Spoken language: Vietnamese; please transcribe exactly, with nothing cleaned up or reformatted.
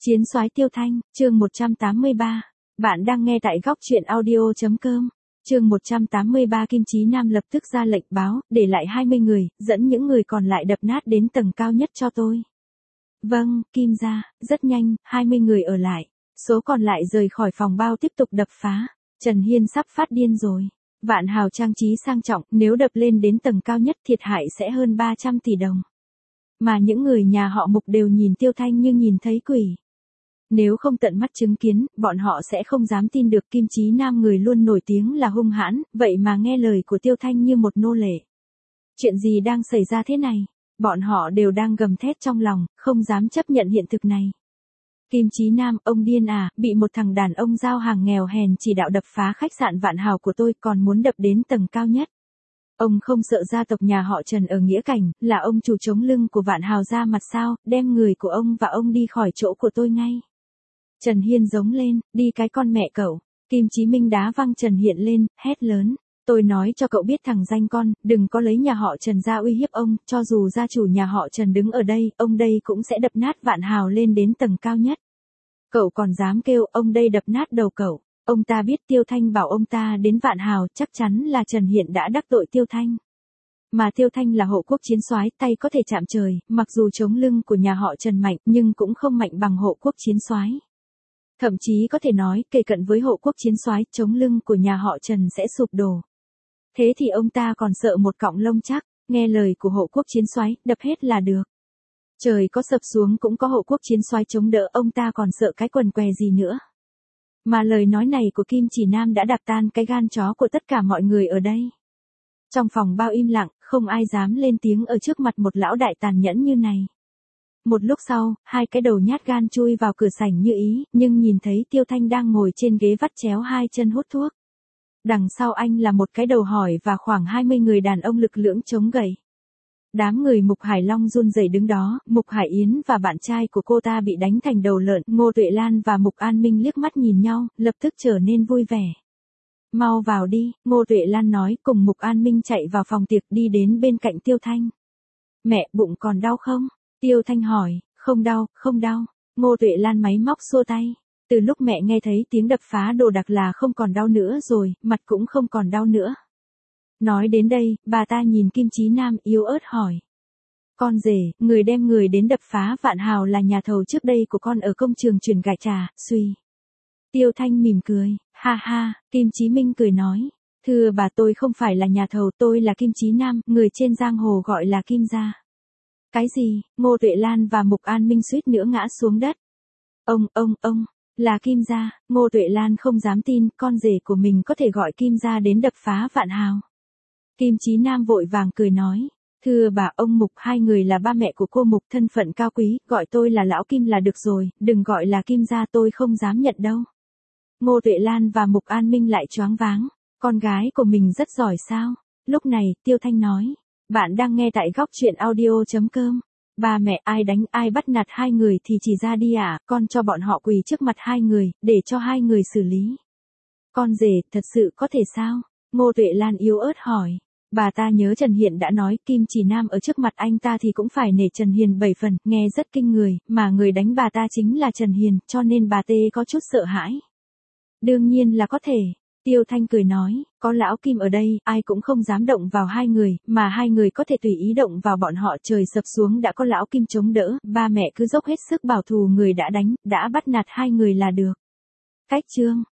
Chiến soái Tiêu Thanh, chương một trăm tám mươi ba. Bạn đang nghe tại góc truyện audio.com. Chương một trăm tám mươi ba. Kim Chí Nam lập tức ra lệnh báo, để lại hai mươi người, dẫn những người còn lại đập nát đến tầng cao nhất cho tôi. Vâng, Kim gia. Rất nhanh, hai mươi người ở lại. Số còn lại rời khỏi phòng bao tiếp tục đập phá. Trần Hiên sắp phát điên rồi. Vạn Hào trang trí sang trọng, nếu đập lên đến tầng cao nhất thiệt hại sẽ hơn ba trăm tỷ đồng. Mà những người nhà họ Mục đều nhìn Tiêu Thanh như nhìn thấy quỷ. Nếu không tận mắt chứng kiến, bọn họ sẽ không dám tin được Kim Chí Nam người luôn nổi tiếng là hung hãn, vậy mà nghe lời của Tiêu Thanh như một nô lệ. Chuyện gì đang xảy ra thế này? Bọn họ đều đang gầm thét trong lòng, không dám chấp nhận hiện thực này. Kim Chí Nam, ông điên à, bị một thằng đàn ông giao hàng nghèo hèn chỉ đạo đập phá khách sạn Vạn Hào của tôi còn muốn đập đến tầng cao nhất. Ông không sợ gia tộc nhà họ Trần ở Nghĩa Cảnh, là ông chủ chống lưng của Vạn Hào ra mặt sao, đem người của ông và ông đi khỏi chỗ của tôi ngay. Trần Hiên giống lên, đi cái con mẹ cậu. Kim Chí Minh đá văng Trần Hiên lên, hét lớn. Tôi nói cho cậu biết thằng danh con, đừng có lấy nhà họ Trần ra uy hiếp ông, cho dù gia chủ nhà họ Trần đứng ở đây, ông đây cũng sẽ đập nát Vạn Hào lên đến tầng cao nhất. Cậu còn dám kêu ông đây đập nát đầu cậu. Ông ta biết Tiêu Thanh bảo ông ta đến Vạn Hào, chắc chắn là Trần Hiên đã đắc tội Tiêu Thanh. Mà Tiêu Thanh là hộ quốc chiến soái, tay có thể chạm trời, mặc dù chống lưng của nhà họ Trần mạnh, nhưng cũng không mạnh bằng hộ quốc chiến soái. Thậm chí có thể nói, kề cận với hộ quốc chiến soái, chống lưng của nhà họ Trần sẽ sụp đổ. Thế thì ông ta còn sợ một cọng lông chắc, nghe lời của hộ quốc chiến soái, đập hết là được. Trời có sập xuống cũng có hộ quốc chiến soái chống đỡ, ông ta còn sợ cái quần què gì nữa. Mà lời nói này của Kim Chỉ Nam đã đạp tan cái gan chó của tất cả mọi người ở đây. Trong phòng bao im lặng, không ai dám lên tiếng ở trước mặt một lão đại tàn nhẫn như này. Một lúc sau, hai cái đầu nhát gan chui vào cửa sảnh như ý, nhưng nhìn thấy Tiêu Thanh đang ngồi trên ghế vắt chéo hai chân hút thuốc. Đằng sau anh là một cái đầu hỏi và khoảng hai mươi người đàn ông lực lưỡng chống gậy. Đám người Mục Hải Long run rẩy đứng đó, Mục Hải Yến và bạn trai của cô ta bị đánh thành đầu lợn, Ngô Tuệ Lan và Mục An Minh liếc mắt nhìn nhau, lập tức trở nên vui vẻ. Mau vào đi, Ngô Tuệ Lan nói, cùng Mục An Minh chạy vào phòng tiệc đi đến bên cạnh Tiêu Thanh. Mẹ, bụng còn đau không? Tiêu Thanh hỏi. Không đau, không đau. Ngô Tuệ Lan máy móc xua tay. Từ lúc mẹ nghe thấy tiếng đập phá đồ đạc là không còn đau nữa rồi, mặt cũng không còn đau nữa. Nói đến đây, bà ta nhìn Kim Chí Nam yếu ớt hỏi. Con rể, người đem người đến đập phá Vạn Hào là nhà thầu trước đây của con ở công trường chuyển gạch trà, suy. Tiêu Thanh mỉm cười, ha ha, Kim Chí Minh cười nói. Thưa bà, tôi không phải là nhà thầu, tôi là Kim Chí Nam, người trên giang hồ gọi là Kim gia. Cái gì? Ngô Tuệ Lan và Mục An Minh suýt nữa ngã xuống đất. Ông, ông, ông, là Kim gia. Ngô Tuệ Lan không dám tin, con rể của mình có thể gọi Kim gia đến đập phá Vạn Hào. Kim Chí Nam vội vàng cười nói. Thưa bà, ông Mục, hai người là ba mẹ của cô Mục, thân phận cao quý, gọi tôi là Lão Kim là được rồi, đừng gọi là Kim gia, tôi không dám nhận đâu. Ngô Tuệ Lan và Mục An Minh lại choáng váng. Con gái của mình rất giỏi sao? Lúc này, Tiêu Thanh nói. Bạn đang nghe tại góc truyện audio.com. Ba mẹ, ai đánh ai bắt nạt hai người thì chỉ ra đi ạ, à, con cho bọn họ quỳ trước mặt hai người, để cho hai người xử lý. Con rể, thật sự có thể sao? Ngô Tuệ Lan yếu ớt hỏi. Bà ta nhớ Trần Hiên đã nói Kim Chỉ Nam ở trước mặt anh ta thì cũng phải nể Trần Hiên bảy phần, nghe rất kinh người, mà người đánh bà ta chính là Trần Hiên, cho nên bà tê có chút sợ hãi. Đương nhiên là có thể. Tiêu Thanh cười nói, có Lão Kim ở đây, ai cũng không dám động vào hai người, mà hai người có thể tùy ý động vào bọn họ, trời sập xuống đã có Lão Kim chống đỡ, ba mẹ cứ dốc hết sức bảo thù người đã đánh, đã bắt nạt hai người là được. Cách chương